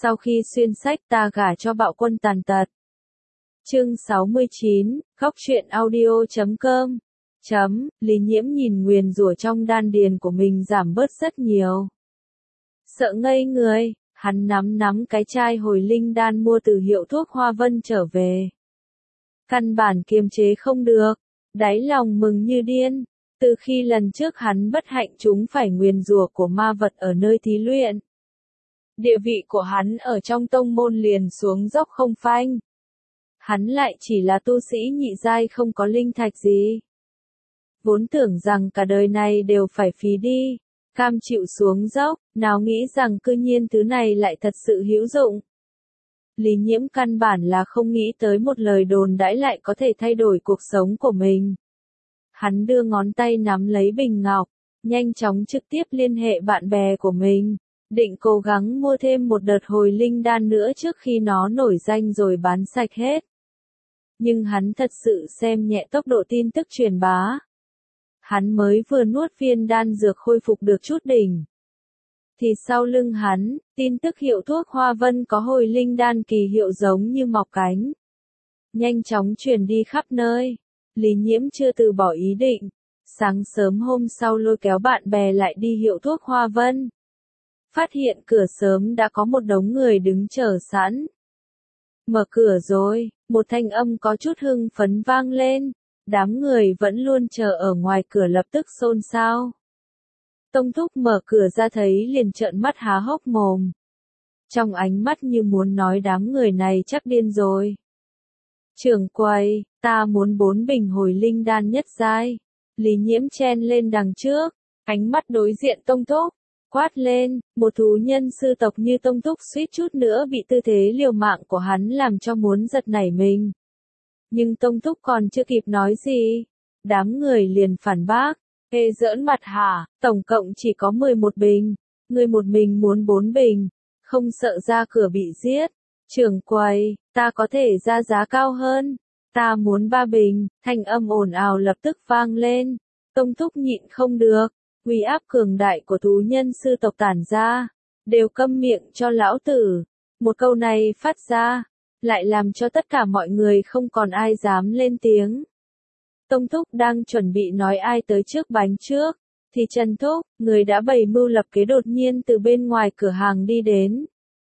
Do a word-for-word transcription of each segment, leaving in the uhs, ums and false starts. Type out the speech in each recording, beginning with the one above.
Sau khi xuyên sách ta gả cho bạo quân tàn tật. Chương sáu mươi chín, góc truyện audio chấm com. Chấm, Lý Nhiễm nhìn nguyền rủa trong đan điền của mình giảm bớt rất nhiều. Sợ ngây người, hắn nắm nắm cái chai hồi linh đan mua từ hiệu thuốc Hoa Vân trở về. Căn bản kiềm chế không được, đáy lòng mừng như điên, từ khi lần trước hắn bất hạnh chúng phải nguyền rủa của ma vật ở nơi thí luyện. Địa vị của hắn ở trong tông môn liền xuống dốc không phanh. Hắn lại chỉ là tu sĩ nhị giai không có linh thạch gì. Vốn tưởng rằng cả đời này đều phải phí đi, cam chịu xuống dốc, nào nghĩ rằng cư nhiên thứ này lại thật sự hữu dụng. Lý Nhiễm căn bản là không nghĩ tới một lời đồn đãi lại có thể thay đổi cuộc sống của mình. Hắn đưa ngón tay nắm lấy bình ngọc, nhanh chóng trực tiếp liên hệ bạn bè của mình, định cố gắng mua thêm một đợt hồi linh đan nữa trước khi nó nổi danh rồi bán sạch hết. Nhưng hắn thật sự xem nhẹ tốc độ tin tức truyền bá. Hắn mới vừa nuốt viên đan dược khôi phục được chút đỉnh. Thì sau lưng hắn, tin tức hiệu thuốc Hoa Vân có hồi linh đan kỳ hiệu giống như mọc cánh. Nhanh chóng truyền đi khắp nơi. Lý Nhiễm chưa từ bỏ ý định. Sáng sớm hôm sau lôi kéo bạn bè lại đi hiệu thuốc Hoa Vân. Phát hiện cửa sớm đã có một đống người đứng chờ sẵn. Mở cửa rồi, một thanh âm có chút hưng phấn vang lên. Đám người vẫn luôn chờ ở ngoài cửa lập tức xôn xao. Tông thúc mở cửa ra thấy liền trợn mắt há hốc mồm. Trong ánh mắt như muốn nói đám người này chắc điên rồi. Trưởng quầy, ta muốn bốn bình hồi linh đan nhất giai. Lý Nhiễm chen lên đằng trước, ánh mắt đối diện tông thúc, quát lên, một thú nhân sư tộc như tông thúc suýt chút nữa bị tư thế liều mạng của hắn làm cho muốn giật nảy mình. Nhưng tông thúc còn chưa kịp nói gì, đám người liền phản bác, ê giỡn mặt hả, tổng cộng chỉ có mười một bình, người một mình muốn bốn bình, không sợ ra cửa bị giết. Trưởng quầy, ta có thể ra giá cao hơn, ta muốn ba bình, thanh âm ồn ào lập tức vang lên, tông thúc nhịn không được, uy áp cường đại của thú nhân sư tộc tản ra, đều câm miệng cho lão tử, một câu này phát ra, lại làm cho tất cả mọi người không còn ai dám lên tiếng. Tông thúc đang chuẩn bị nói ai tới trước bánh trước, thì Trần thúc, người đã bày mưu lập kế đột nhiên từ bên ngoài cửa hàng đi đến.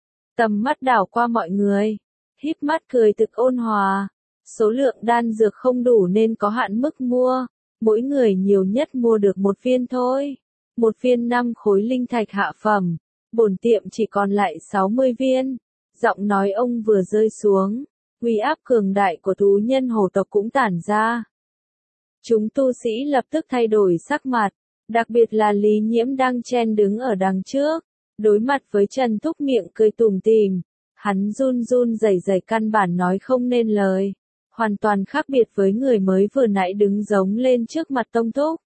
Tầm mắt đảo qua mọi người, híp mắt cười thực ôn hòa, số lượng đan dược không đủ nên có hạn mức mua, mỗi người nhiều nhất mua được một viên thôi, một viên năm khối linh thạch hạ phẩm, bổn tiệm chỉ còn lại sáu mươi viên. Giọng nói ông vừa rơi xuống, uy áp cường đại của thú nhân hổ tộc cũng tản ra. Chúng tu sĩ lập tức thay đổi sắc mặt, đặc biệt là Lý Nhiễm đang chen đứng ở đằng trước, đối mặt với Trần thúc miệng cười tủm tỉm, hắn run run rẩy rẩy căn bản nói không nên lời, hoàn toàn khác biệt với người mới vừa nãy đứng giống lên trước mặt tông thúc.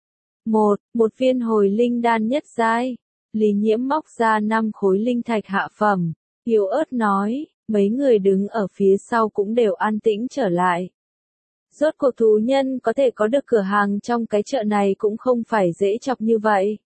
Một, một viên hồi linh đan nhất giai, Lý Nhiễm móc ra năm khối linh thạch hạ phẩm. Yếu ớt nói, mấy người đứng ở phía sau cũng đều an tĩnh trở lại. Rốt cuộc thú nhân có thể có được cửa hàng trong cái chợ này cũng không phải dễ chọc như vậy.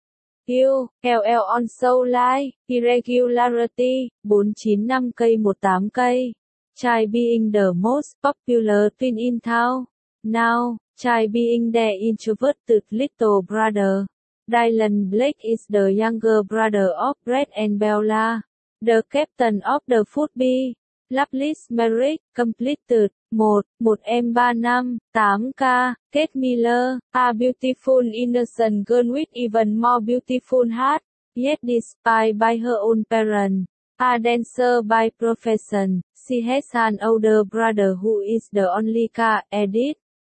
Yêu, L L on soul line, irregularity, bốn chín năm cây một tám cây. Chai being the most popular twin in town. Now, chai being the introverted little brother. Dylan Blake is the younger brother of Brett and Bella. The captain of the football, Loveless Merrick, completed, một, một em ba năm, tám K, Kate Miller, a beautiful innocent girl with even more beautiful heart, yet despised by her own parents, a dancer by profession, she has an older brother who is the only K, edit.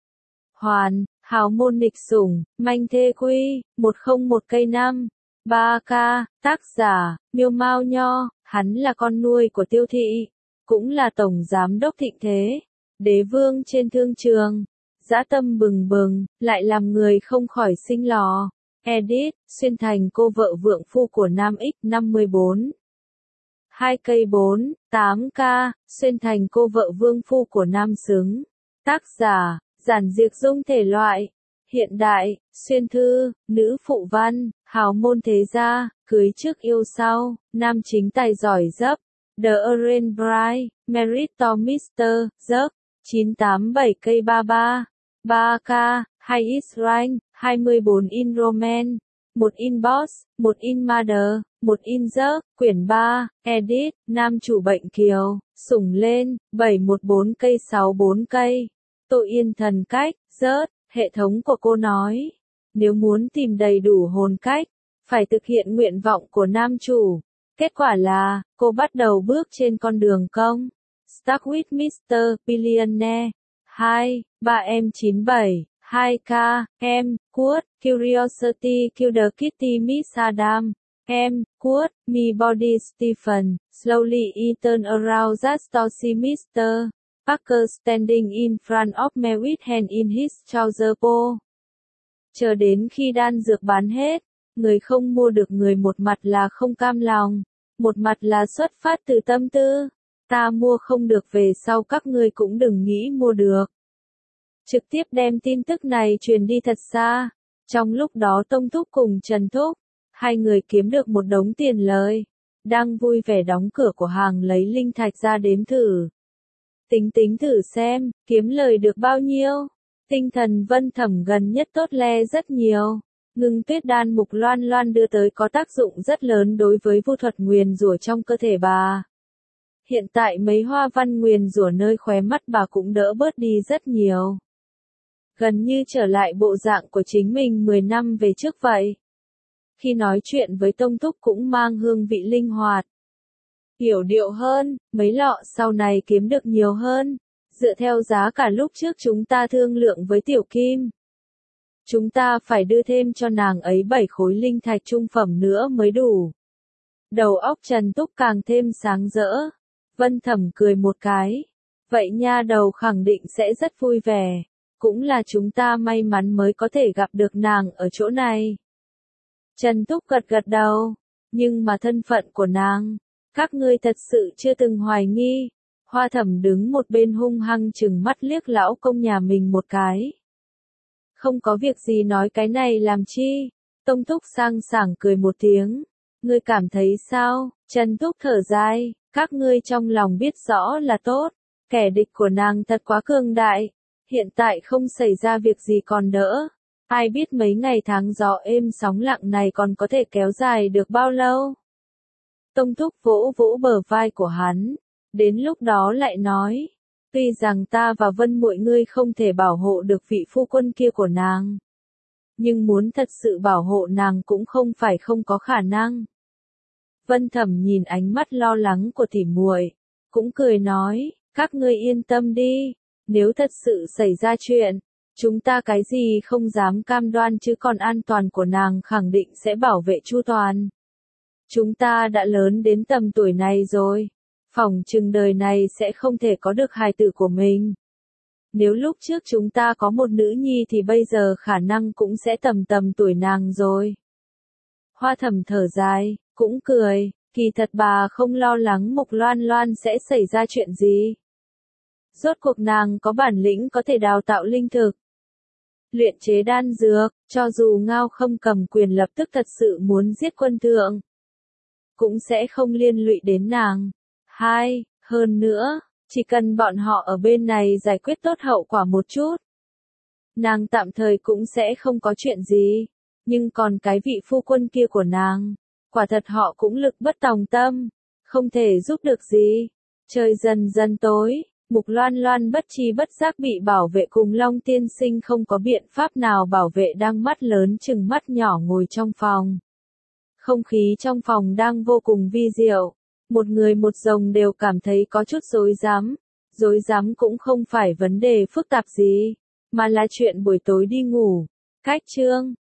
Hoàn, hào môn nghịch sủng, manh thê quy, một không một cây năm. ba K, tác giả, Miêu Mao Nho, hắn là con nuôi của Tiêu Thị, cũng là tổng giám đốc Thịnh Thế, đế vương trên thương trường, dã tâm bừng bừng, lại làm người không khỏi sinh lò. Edit, xuyên thành cô vợ vượng phu của Nam X năm mươi bốn. hai cây bốn, tám K, xuyên thành cô vợ vương phu của Nam Xứng. Tác giả, giản diệt dung thể loại. Hiện đại, xuyên thư, nữ phụ văn, Hào môn thế gia, cưới trước yêu sau, nam chính tài giỏi dấp. The Orange Bride, Married to mister Dấp, chín tám bảy cây ba ba, ba K, hai X rank, hai mươi bốn in Roman, một in Boss, một in Mother, một in Dấp, quyển ba, edit, nam chủ bệnh kiều, sủng lên, bảy một bốn cây sáu bốn cây. Tội yên thần cách, rớt, hệ thống của cô nói. Nếu muốn tìm đầy đủ hồn cách, phải thực hiện nguyện vọng của nam chủ. Kết quả là, cô bắt đầu bước trên con đường công. Stuck with mister Billionaire. hai, ba em chín bảy, hai K, em, Quote, Curiosity Killer Kitty Miss Adam. Em, Quote, Me Body Stephen, Slowly he turn around just to see mister Parker standing in front of me with hand in his trouser po. Chờ đến khi đan dược bán hết, người không mua được người một mặt là không cam lòng, một mặt là xuất phát từ tâm tư. Ta mua không được về sau các ngươi cũng đừng nghĩ mua được. Trực tiếp đem tin tức này truyền đi thật xa. Trong lúc đó Tông Thúc cùng Trần Thúc, hai người kiếm được một đống tiền lời. Đang vui vẻ đóng cửa của hàng lấy linh thạch ra đếm thử. Tính tính thử xem, kiếm lời được bao nhiêu. Tinh thần Vân Thẩm gần nhất tốt le rất nhiều. Ngưng tuyết đan mục loan loan đưa tới có tác dụng rất lớn đối với vu thuật nguyền rủa trong cơ thể bà. Hiện tại mấy hoa văn nguyền rủa nơi khóe mắt bà cũng đỡ bớt đi rất nhiều. Gần như trở lại bộ dạng của chính mình mười năm về trước vậy. Khi nói chuyện với Tông Thúc cũng mang hương vị linh hoạt. Hiểu điệu hơn, mấy lọ sau này kiếm được nhiều hơn. Dựa theo giá cả lúc trước chúng ta thương lượng với Tiểu Kim. Chúng ta phải đưa thêm cho nàng ấy bảy khối linh thạch trung phẩm nữa mới đủ. Đầu óc Trần Túc càng thêm sáng rỡ. Vân Thẩm cười một cái. Vậy nha đầu khẳng định sẽ rất vui vẻ. Cũng là chúng ta may mắn mới có thể gặp được nàng ở chỗ này. Trần Túc gật gật đầu. Nhưng mà thân phận của nàng, các ngươi thật sự chưa từng hoài nghi. Hoa Thẩm đứng một bên hung hăng chừng mắt liếc lão công nhà mình một cái. Không có việc gì nói cái này làm chi. Tông Thúc sang sảng cười một tiếng. Ngươi cảm thấy sao? Trần Túc thở dài. Các ngươi trong lòng biết rõ là tốt. Kẻ địch của nàng thật quá cường đại. Hiện tại không xảy ra việc gì còn đỡ. Ai biết mấy ngày tháng gió êm sóng lặng này còn có thể kéo dài được bao lâu. Tông Thúc vỗ vỗ bờ vai của hắn. Đến lúc đó lại nói. Tuy rằng ta và Vân muội ngươi không thể bảo hộ được vị phu quân kia của nàng. Nhưng muốn thật sự bảo hộ nàng cũng không phải không có khả năng. Vân Thẩm nhìn ánh mắt lo lắng của tỉ muội, cũng cười nói, các ngươi yên tâm đi, nếu thật sự xảy ra chuyện, chúng ta cái gì không dám cam đoan chứ còn an toàn của nàng khẳng định sẽ bảo vệ chu toàn. Chúng ta đã lớn đến tầm tuổi này rồi, phỏng chừng đời này sẽ không thể có được hài tử của mình. Nếu lúc trước chúng ta có một nữ nhi thì bây giờ khả năng cũng sẽ tầm tầm tuổi nàng rồi. Hoa Thẩm thở dài, cũng cười, kỳ thật bà không lo lắng Mục Loan Loan sẽ xảy ra chuyện gì. Rốt cuộc nàng có bản lĩnh có thể đào tạo linh thực, luyện chế đan dược, cho dù Ngao Khâm cầm quyền lập tức thật sự muốn giết quân thượng, cũng sẽ không liên lụy đến nàng. Hai, hơn nữa, chỉ cần bọn họ ở bên này giải quyết tốt hậu quả một chút, nàng tạm thời cũng sẽ không có chuyện gì. Nhưng còn cái vị phu quân kia của nàng, quả thật họ cũng lực bất tòng tâm, không thể giúp được gì. Trời dần dần tối, Mục Loan Loan bất tri bất giác bị bảo vệ cùng Long tiên sinh không có biện pháp nào bảo vệ đang mắt lớn chừng mắt nhỏ ngồi trong phòng. Không khí trong phòng đang vô cùng vi diệu, một người một rồng đều cảm thấy có chút rối rắm. Rối rắm cũng không phải vấn đề phức tạp gì, mà là chuyện buổi tối đi ngủ. Cách chương